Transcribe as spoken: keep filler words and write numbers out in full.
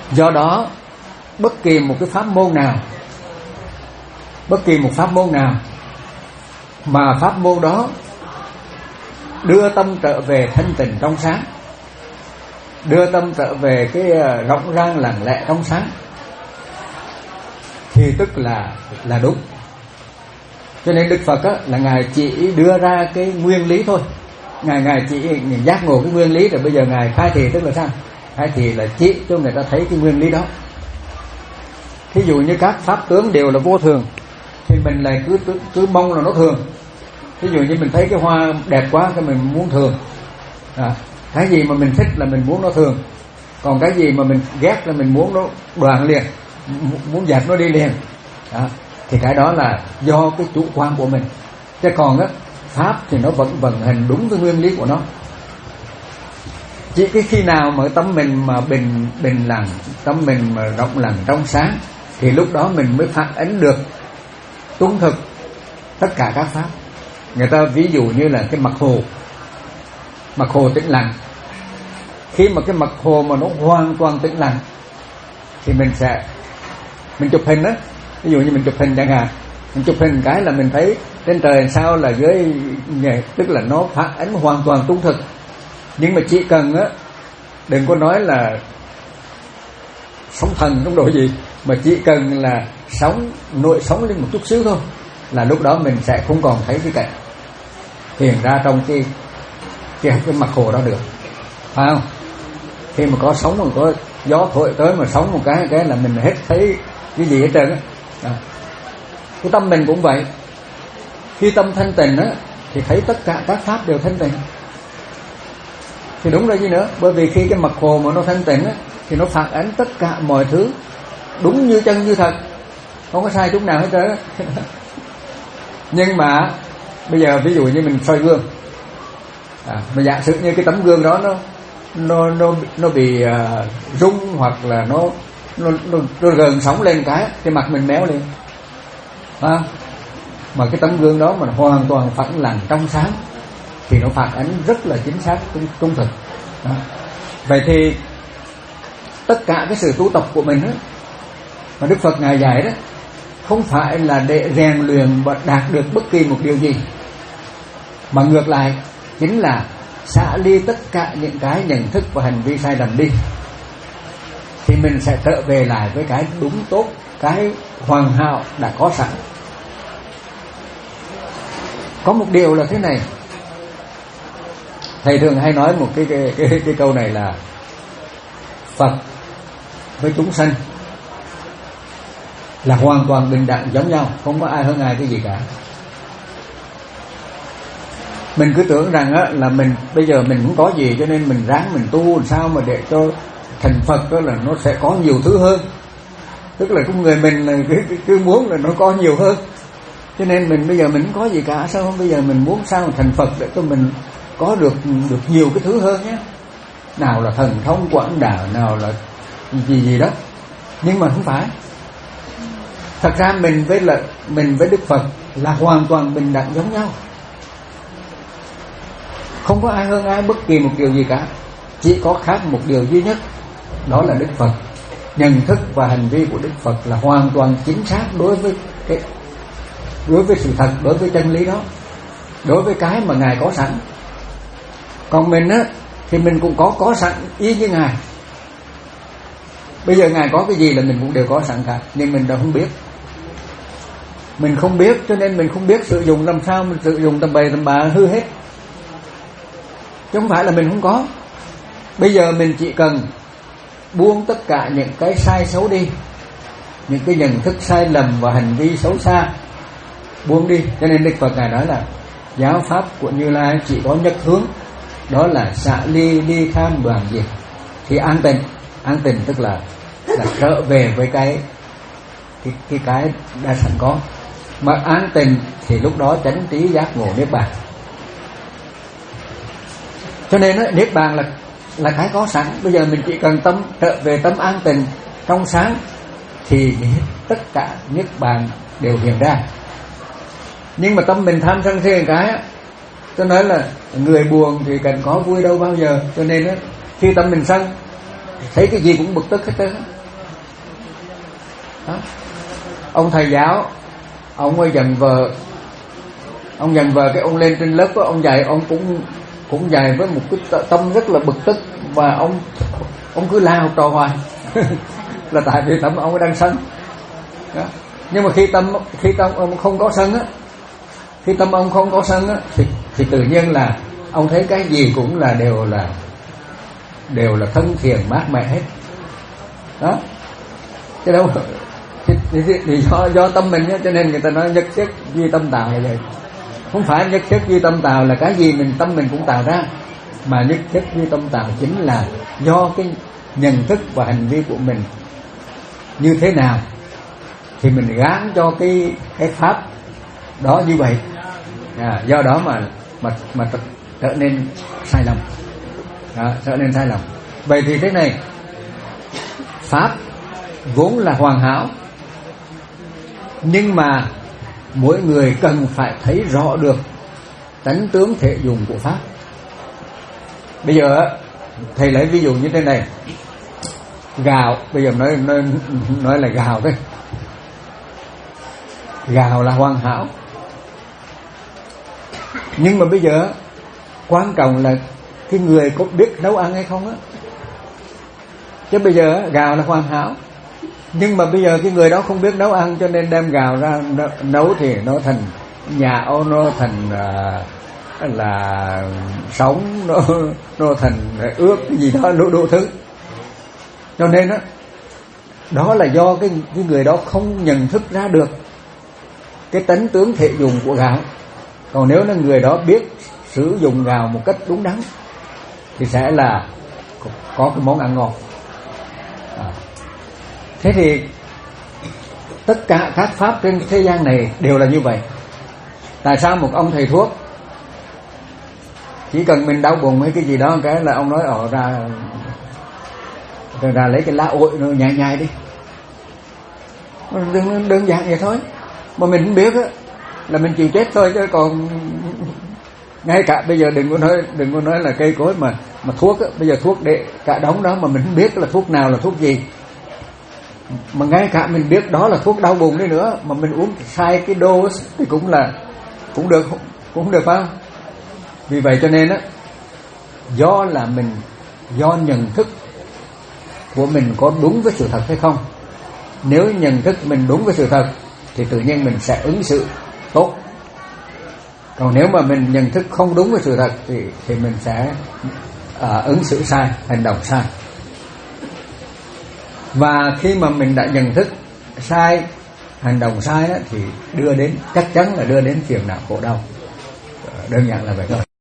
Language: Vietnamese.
Do đó bất kỳ một cái pháp môn nào, bất kỳ một pháp môn nào mà pháp môn đó đưa tâm trở về thanh tịnh trong sáng, đưa tâm trở về cái rộng rang lặng lẽ trong sáng, thì tức là là đúng. Cho nên Đức Phật á, là Ngài chỉ đưa ra cái nguyên lý thôi. Ngài Ngài chỉ giác ngộ cái nguyên lý, rồi bây giờ Ngài khai thị, tức là sao? Khai thị là chỉ cho người ta thấy cái nguyên lý đó. Thí dụ như các pháp tướng đều là vô thường, thì mình lại cứ cứ mong là nó thường. Thí dụ như mình thấy cái hoa đẹp quá, cái mình muốn thường. À, cái gì mà mình thích là mình muốn nó thường, còn cái gì mà mình ghét là mình muốn nó đoạn liền, muốn dẹp nó đi liền. À, thì cái đó là do cái chủ quan của mình. Chứ còn á, pháp thì nó vẫn vận hành đúng với nguyên lý của nó. Chỉ cái khi nào mà tâm mình mà bình bình lặng, tâm mình mà rộng lặng trong sáng, thì lúc đó mình mới phản ánh được tuân thực tất cả các pháp. Người ta ví dụ như là cái mặt hồ, mặt hồ tĩnh lặng. Khi mà cái mặt hồ mà nó hoàn toàn tĩnh lặng thì mình sẽ mình chụp hình đó. Ví dụ như mình chụp hình chẳng hạn, mình chụp hình cái là mình thấy trên trời sao là dưới, tức là nó phản ánh hoàn toàn trung thực. Nhưng mà chỉ cần á, đừng có nói là sóng thần không đổi gì, mà chỉ cần là sóng nội sóng lên một chút xíu thôi, là lúc đó mình sẽ không còn thấy cái cảnh hiện ra trong cái cái, cái mặt hồ đó được, phải không? Khi mà có sóng, mà có gió thổi tới mà sóng một cái cái là mình hết thấy cái gì hết trơn á. Cái tâm mình cũng vậy. Khi tâm thanh tịnh á, thì thấy tất cả các pháp đều thanh tịnh. Thì đúng rồi gì nữa, bởi vì khi cái mặt hồ mà nó thanh tịnh á, thì nó phản ánh tất cả mọi thứ đúng như chân như thật, không có sai chút nào hết trơn. Nhưng mà bây giờ ví dụ như mình soi gương, à, mà giả sử như cái tấm gương đó nó nó nó nó bị uh, rung, hoặc là nó nó nó, nó gần sóng lên cái cái mặt mình méo lên, à, mà cái tấm gương đó mà hoàn toàn phẳng lặng trong sáng thì nó phản ánh rất là chính xác, trung thực. Đó. Vậy thì tất cả cái sự tu tập của mình đó, mà Đức Phật Ngài dạy đó, không phải là để rèn luyện và đạt được bất kỳ một điều gì, mà ngược lại chính là xả ly tất cả những cái nhận thức và hành vi sai lầm đi, thì mình sẽ trở về lại với cái đúng tốt, cái hoàn hảo đã có sẵn. Có một điều là thế này, thầy thường hay nói một cái cái, cái, cái câu này là Phật với chúng sanh là hoàn toàn bình đẳng giống nhau, không có ai hơn ai cái gì cả. Mình cứ tưởng rằng á, là mình bây giờ mình không có gì, cho nên mình ráng mình tu làm sao mà để cho thành Phật đó là nó sẽ có nhiều thứ hơn. Tức là con người mình là cứ, cứ, cứ muốn là nó có nhiều hơn, cho nên mình bây giờ mình không có gì cả, sao không bây giờ mình muốn sao thành Phật để cho mình có được được nhiều cái thứ hơn nhé. Nào là thần thông quảng đạo, nào là gì gì đó. Nhưng mà không phải. Thật ra mình với là mình với Đức Phật là hoàn toàn bình đẳng giống nhau, không có ai hơn ai bất kỳ một điều gì cả. Chỉ có khác một điều duy nhất, đó là Đức Phật, nhận thức và hành vi của Đức Phật là hoàn toàn chính xác đối với cái đối với sự thật, đối với chân lý đó, đối với cái mà Ngài có sẵn. Còn mình á, thì mình cũng có có sẵn y như Ngài. Bây giờ Ngài có cái gì là mình cũng đều có sẵn cả, nhưng mình đâu không biết. Mình không biết, cho nên mình không biết sử dụng làm sao, mình sử dụng tầm bậy tầm bạ hư hết. Chứ không phải là mình không có. Bây giờ mình chỉ cần buông tất cả những cái sai xấu đi, những cái nhận thức sai lầm và hành vi xấu xa, buông đi. Cho nên Đức Phật Ngài nói là giáo pháp của Như Lai chỉ có nhất hướng, đó là xả ly ly tham đoàn diệt. Thì an tịnh, an tịnh tức là là trở về với cái cái cái cái đã sẵn có. Mà an tịnh thì lúc đó chánh trí giác ngộ niết bàn. Cho nên đó, niết bàn là là cái có sẵn. Bây giờ mình chỉ cần tâm trở về tâm an tịnh trong sáng thì tất cả niết bàn đều hiện ra. Nhưng mà tâm mình tham sân si một cái á, tôi nói là người buồn thì cần có vui đâu bao giờ. Cho nên á, khi tâm mình sân thấy cái gì cũng bực tức hết trơn. đó. Ông thầy giáo, ông ấy dần vờ, ông dần vờ cái ông lên trên lớp đó, ông dạy, ông cũng cũng dạy với một cái tâm rất là bực tức, và ông ông cứ lao trò hoài là tại vì tâm ông đang sân đó. Nhưng mà khi tâm khi tâm ông không có sân á, khi tâm ông không có sân á, thì thì tự nhiên là ông thấy cái gì cũng là đều là đều là thân thiện mát mẻ hết đó. Chứ đâu thì, thì, thì, thì do do tâm mình á, cho nên người ta nói nhất thiết duy tâm tạo là vậy. Không phải nhất thiết duy tâm tạo là cái gì mình tâm mình cũng tạo ra, mà nhất thiết duy tâm tạo chính là do cái nhận thức và hành vi của mình như thế nào thì mình gán cho cái cái pháp đó như vậy. À, do đó mà mà mà trở nên sai lầm, à, trở nên sai lầm. Vậy thì thế này, pháp vốn là hoàn hảo, nhưng mà mỗi người cần phải thấy rõ được tánh tướng thể dùng của pháp. Bây giờ thầy lấy ví dụ như thế này, gạo, bây giờ nói nói nói là gạo đấy, gạo là hoàn hảo, nhưng mà bây giờ quan trọng là cái người có biết nấu ăn hay không á. Chứ bây giờ gạo là hoàn hảo, nhưng mà bây giờ cái người đó không biết nấu ăn, cho nên đem gạo ra nấu thì nó thành nhão, nó thành uh, là sống, nó nó thành ướp cái gì đó đủ đủ thứ. Cho nên đó, đó là do cái, cái người đó không nhận thức ra được cái tánh tướng thể dùng của gạo. Còn nếu là người đó biết sử dụng gạo một cách đúng đắn thì sẽ là có cái món ăn ngon. À. Thế thì tất cả các pháp trên thế gian này đều là như vậy. Tại sao một ông thầy thuốc chỉ cần mình đau bụng hay cái gì đó cái là ông nói ở ra ra lấy cái lá ổi nó nhai nhai đi, đơn, đơn giản vậy thôi, mà mình không biết á là mình chịu chết thôi. Chứ còn ngay cả bây giờ đừng có nói đừng có nói là cây cối mà mà thuốc á, bây giờ thuốc để cả đống đó mà mình không biết là thuốc nào là thuốc gì, mà ngay cả mình biết đó là thuốc đau bụng đi nữa mà mình uống sai cái dose thì cũng là cũng được cũng được phải không? Vì vậy cho nên á, do là mình do nhận thức của mình có đúng với sự thật hay không. Nếu nhận thức mình đúng với sự thật thì tự nhiên mình sẽ ứng xử tốt. Còn nếu mà mình nhận thức không đúng với sự thật thì thì mình sẽ à, ứng xử sai, hành động sai. Và khi mà mình đã nhận thức sai, hành động sai đó, thì đưa đến chắc chắn là đưa đến phiền não khổ đau. Đơn giản là vậy thôi.